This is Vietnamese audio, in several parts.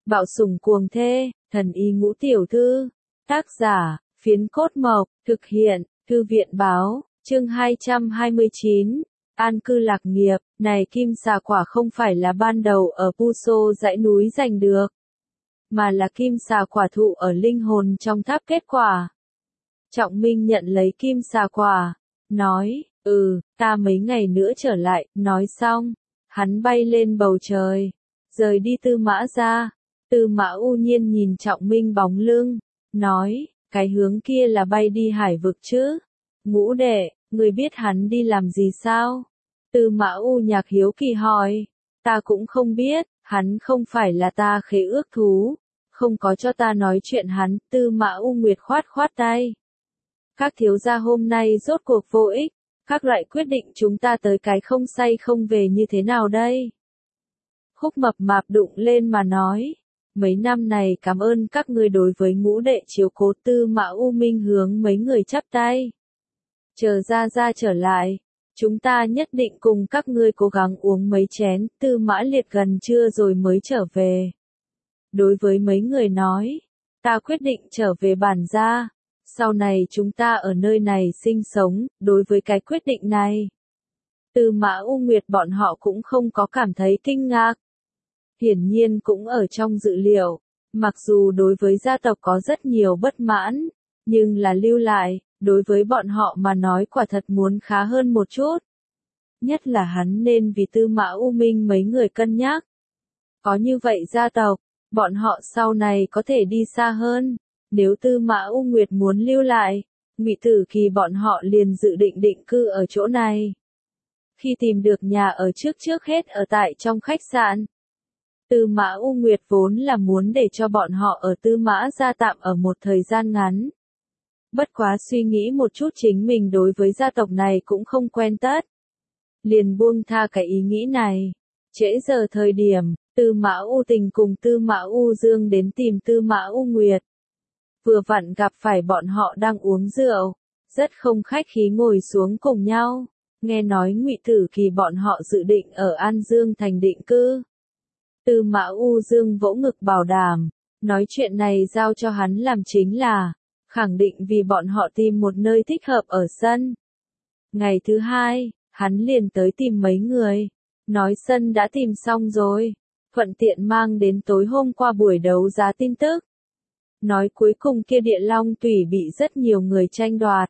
Bạo sủng cuồng thê, thần y ngũ tiểu thư. Tác giả, Phiến Cốt Mộc, thực hiện, Thư viện báo, chương 229. An cư lạc nghiệp, này kim xà quả không phải là ban đầu ở Puso dãy núi giành được, mà là kim xà quả thụ ở linh hồn trong tháp kết quả. Trọng Minh nhận lấy kim xà quả, nói, ta mấy ngày nữa trở lại, nói xong, hắn bay lên bầu trời, rời đi Tư Mã ra. Tư Mã U Nhiên nhìn Trọng Minh bóng lưng, nói, cái hướng kia là bay đi hải vực chứ? Ngũ đệ, người biết hắn đi làm gì sao? Tư Mã U Nhạc hiếu kỳ hỏi, ta cũng không biết, hắn không phải là ta khế ước thú, không có cho ta nói chuyện hắn. Tư Mã U Nguyệt khoát khoát tay. Các thiếu gia hôm nay rốt cuộc vô ích, các loại quyết định chúng ta tới cái không say không về như thế nào đây? Khúc Mập Mạp đụng lên mà nói, mấy năm này cảm ơn các ngươi đối với ngũ đệ chiếu cố. Tư Mã U Minh hướng mấy người chắp tay. Chờ ra trở lại, chúng ta nhất định cùng các ngươi cố gắng uống mấy chén. Tư Mã Liệt gần trưa rồi mới trở về. Đối với mấy người nói, ta quyết định trở về bản gia, sau này chúng ta ở nơi này sinh sống. Đối với cái quyết định này, Tư Mã U Nguyệt bọn họ cũng không có cảm thấy kinh ngạc. Hiển nhiên cũng ở trong dự liệu, mặc dù đối với gia tộc có rất nhiều bất mãn, nhưng là lưu lại, đối với bọn họ mà nói quả thật muốn khá hơn một chút. Nhất là hắn nên vì Tư Mã U Minh mấy người cân nhắc. Có như vậy gia tộc, bọn họ sau này có thể đi xa hơn. Nếu Tư Mã U Nguyệt muốn lưu lại, Ngụy Tử Kỳ bọn họ liền dự định định cư ở chỗ này. Khi tìm được nhà ở trước hết ở tại trong khách sạn. Tư Mã U Nguyệt vốn là muốn để cho bọn họ ở Tư Mã gia tạm ở một thời gian ngắn. Bất quá suy nghĩ một chút chính mình đối với gia tộc này cũng không quen tất. Liền buông tha cái ý nghĩ này. Trễ giờ thời điểm, Tư Mã U Tình cùng Tư Mã U Dương đến tìm Tư Mã U Nguyệt. Vừa vặn gặp phải bọn họ đang uống rượu, rất không khách khí ngồi xuống cùng nhau. Nghe nói Ngụy Tử Kỳ bọn họ dự định ở An Dương thành định cư. Tư Mã U Dương vỗ ngực bảo đảm, nói chuyện này giao cho hắn làm chính là, khẳng định vì bọn họ tìm một nơi thích hợp ở sân. Ngày thứ hai, hắn liền tới tìm mấy người, nói sân đã tìm xong rồi, thuận tiện mang đến tối hôm qua buổi đấu giá tin tức. Nói cuối cùng kia Địa Long Tủy bị rất nhiều người tranh đoạt.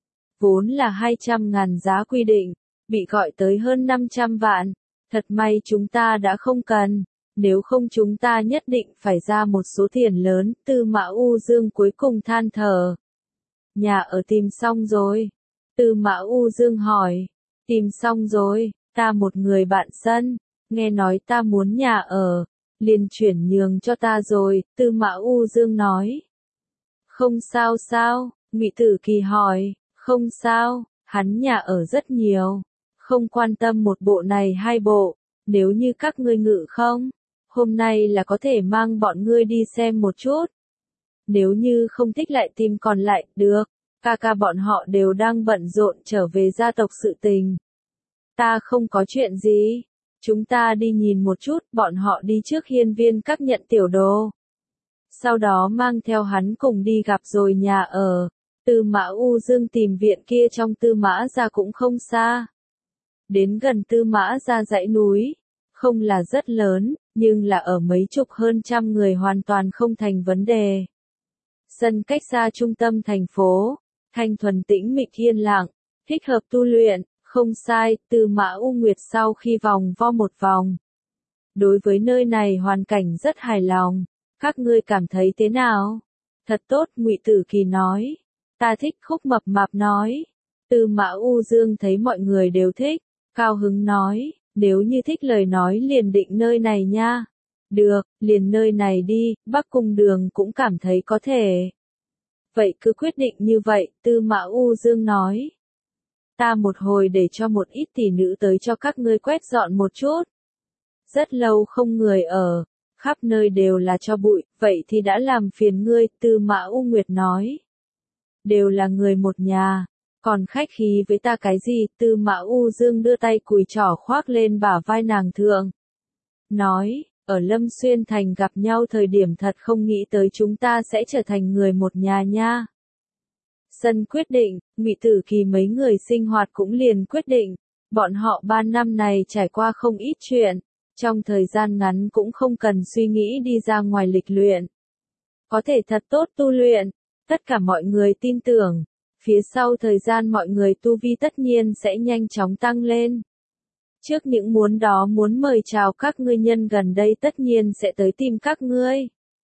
Vốn là 200.000 giá quy định, bị gọi tới hơn 500 vạn, thật may chúng ta đã không cần. Nếu không chúng ta nhất định phải ra một số tiền lớn. Tư Mã U Dương cuối cùng than thở. Nhà ở tìm xong rồi. Tư Mã U Dương hỏi. Tìm xong rồi, ta một người bạn sân, nghe nói ta muốn nhà ở, liền chuyển nhường cho ta rồi. Tư Mã U Dương nói. Không sao sao, Ngụy Tử Kỳ hỏi. Không sao, hắn nhà ở rất nhiều, không quan tâm một bộ này hai bộ, nếu như các ngươi ngự không. Hôm nay là có thể mang bọn ngươi đi xem một chút. Nếu như không thích lại tìm còn lại, được. Ca bọn họ đều đang bận rộn trở về gia tộc sự tình. Ta không có chuyện gì. Chúng ta đi nhìn một chút. Bọn họ đi trước hiên viên các nhận tiểu đồ. Sau đó mang theo hắn cùng đi gặp rồi nhà ở. Tư Mã U Dương tìm viện kia trong Tư Mã gia cũng không xa. Đến gần Tư Mã gia dãy núi. Không là rất lớn, nhưng là ở mấy chục hơn trăm người hoàn toàn không thành vấn đề. Sân cách xa trung tâm thành phố, thanh thuần tĩnh mịch yên lặng, thích hợp tu luyện, không sai. Tư Mã U Nguyệt sau khi vòng vo một vòng, đối với nơi này hoàn cảnh rất hài lòng. Các ngươi cảm thấy thế nào? Thật tốt, Ngụy Tử Kỳ nói. Ta thích. Khúc Mập Mạp nói. Tư Mã U Dương thấy mọi người đều thích, cao hứng nói. Nếu như thích lời nói liền định nơi này nha. Được, liền nơi này đi. Bắc Cung Đường cũng cảm thấy có thể. Vậy cứ quyết định như vậy. Tư Mã U Dương nói. Ta một hồi để cho một ít tỷ nữ tới cho các ngươi quét dọn một chút. Rất lâu không người ở, khắp nơi đều là tro bụi, vậy thì đã làm phiền ngươi. Tư Mã U Nguyệt nói. Đều là người một nhà. Còn khách khí với ta cái gì? Tư Mã U Dương đưa tay cùi trỏ khoác lên bả vai nàng thượng. Nói, ở Lâm Xuyên Thành gặp nhau thời điểm thật không nghĩ tới chúng ta sẽ trở thành người một nhà nha. Sân quyết định, Ngụy Tử Kỳ mấy người sinh hoạt cũng liền quyết định, bọn họ 3 năm này trải qua không ít chuyện, trong thời gian ngắn cũng không cần suy nghĩ đi ra ngoài lịch luyện. Có thể thật tốt tu luyện, tất cả mọi người tin tưởng, phía sau thời gian mọi người tu vi tất nhiên sẽ nhanh chóng tăng lên. Trước những muốn mời chào các ngươi nhân gần đây tất nhiên sẽ tới tìm các ngươi.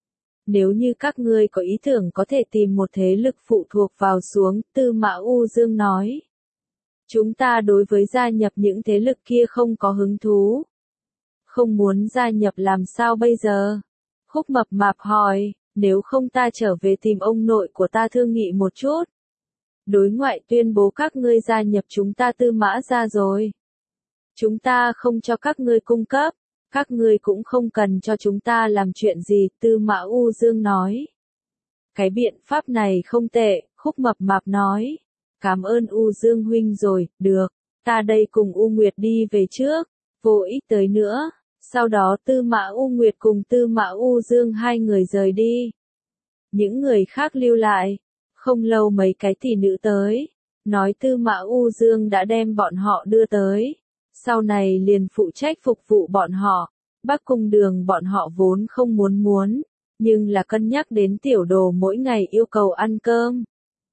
Nếu như các ngươi có ý tưởng có thể tìm một thế lực phụ thuộc vào xuống, Tư Mã U Dương nói. Chúng ta đối với gia nhập những thế lực kia không có hứng thú. Không muốn gia nhập làm sao bây giờ? Khúc Mập Mạp hỏi, nếu không ta trở về tìm ông nội của ta thương nghị một chút. Đối ngoại tuyên bố các ngươi gia nhập chúng ta Tư Mã gia rồi. Chúng ta không cho các ngươi cung cấp, các ngươi cũng không cần cho chúng ta làm chuyện gì, Tư Mã U Dương nói. Cái biện pháp này không tệ, Khúc Mập Mạp nói. Cảm ơn U Dương huynh rồi, được, ta đây cùng U Nguyệt đi về trước, vô ích tới nữa. Sau đó Tư Mã U Nguyệt cùng Tư Mã U Dương hai người rời đi. Những người khác lưu lại. Không lâu mấy cái tỷ nữ tới, nói Tư Mã U Dương đã đem bọn họ đưa tới. Sau này liền phụ trách phục vụ bọn họ. Bắc Cung Đường bọn họ vốn không muốn, nhưng là cân nhắc đến tiểu đồ mỗi ngày yêu cầu ăn cơm.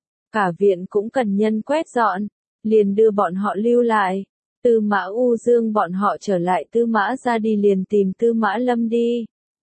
Cả viện cũng cần nhân quét dọn, liền đưa bọn họ lưu lại. Tư Mã U Dương bọn họ trở lại Tư Mã ra đi liền tìm Tư Mã Lâm đi.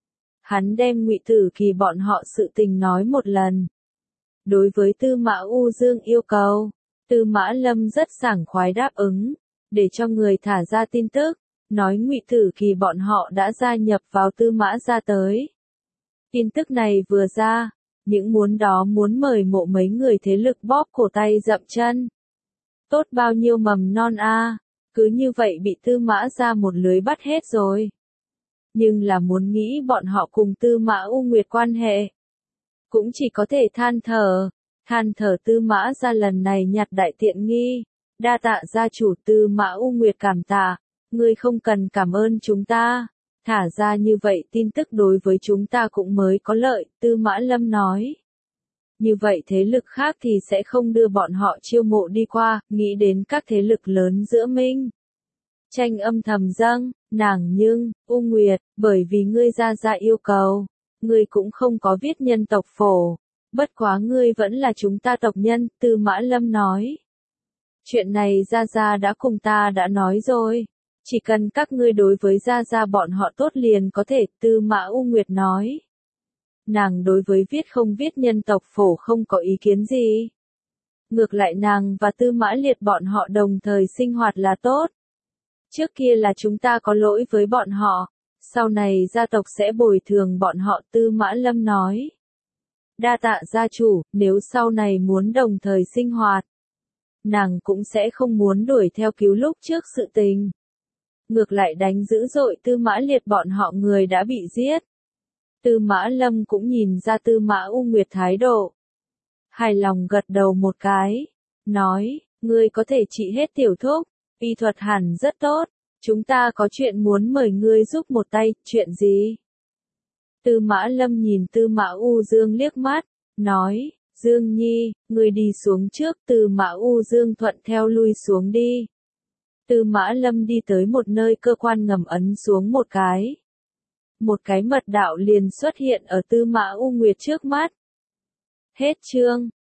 Hắn đem Ngụy Tử Kỳ bọn họ sự tình nói một lần. Đối với Tư Mã U Dương yêu cầu, Tư Mã Lâm rất sảng khoái đáp ứng, để cho người thả ra tin tức, nói Ngụy Tử Kỳ bọn họ đã gia nhập vào Tư Mã ra tới. Tin tức này vừa ra, những muốn mời mộ mấy người thế lực bóp cổ tay dậm chân. Tốt bao nhiêu mầm non a, cứ như vậy bị Tư Mã ra một lưới bắt hết rồi. Nhưng là muốn nghĩ bọn họ cùng Tư Mã U Nguyệt quan hệ, cũng chỉ có thể than thở Tư Mã ra lần này nhặt đại tiện nghi, đa tạ gia chủ. Tư Mã U Nguyệt cảm tạ, ngươi không cần cảm ơn chúng ta, thả ra như vậy tin tức đối với chúng ta cũng mới có lợi, Tư Mã Lâm nói. Như vậy thế lực khác thì sẽ không đưa bọn họ chiêu mộ đi qua, nghĩ đến các thế lực lớn giữa Minh. Tranh âm thầm dâng, nàng nhưng, U Nguyệt, bởi vì ngươi ra yêu cầu, ngươi cũng không có viết nhân tộc phổ, bất quá ngươi vẫn là chúng ta tộc nhân, Tư Mã Lâm nói. Chuyện này ra đã cùng ta đã nói rồi, chỉ cần các ngươi đối với ra bọn họ tốt liền có thể, Tư Mã U Nguyệt nói. Nàng đối với viết không viết nhân tộc phổ không có ý kiến gì. Ngược lại nàng và Tư Mã Liệt bọn họ đồng thời sinh hoạt là tốt. Trước kia là chúng ta có lỗi với bọn họ, sau này gia tộc sẽ bồi thường bọn họ, Tư Mã Lâm nói. Đa tạ gia chủ, nếu sau này muốn đồng thời sinh hoạt, nàng cũng sẽ không muốn đuổi theo cứu lúc trước sự tình. Ngược lại đánh dữ dội Tư Mã Liệt bọn họ người đã bị giết. Tư Mã Lâm cũng nhìn ra Tư Mã U Nguyệt thái độ. Hài lòng gật đầu một cái, nói, ngươi có thể trị hết tiểu thúc, y thuật hẳn rất tốt, chúng ta có chuyện muốn mời ngươi giúp một tay, chuyện gì? Tư Mã Lâm nhìn Tư Mã U Dương liếc mắt, nói, Dương Nhi, ngươi đi xuống trước, Tư Mã U Dương thuận theo lui xuống đi. Tư Mã Lâm đi tới một nơi cơ quan ngầm ấn xuống một cái. Một cái mật đạo liền xuất hiện ở Tư Mã U Nguyệt trước mắt. Hết chương.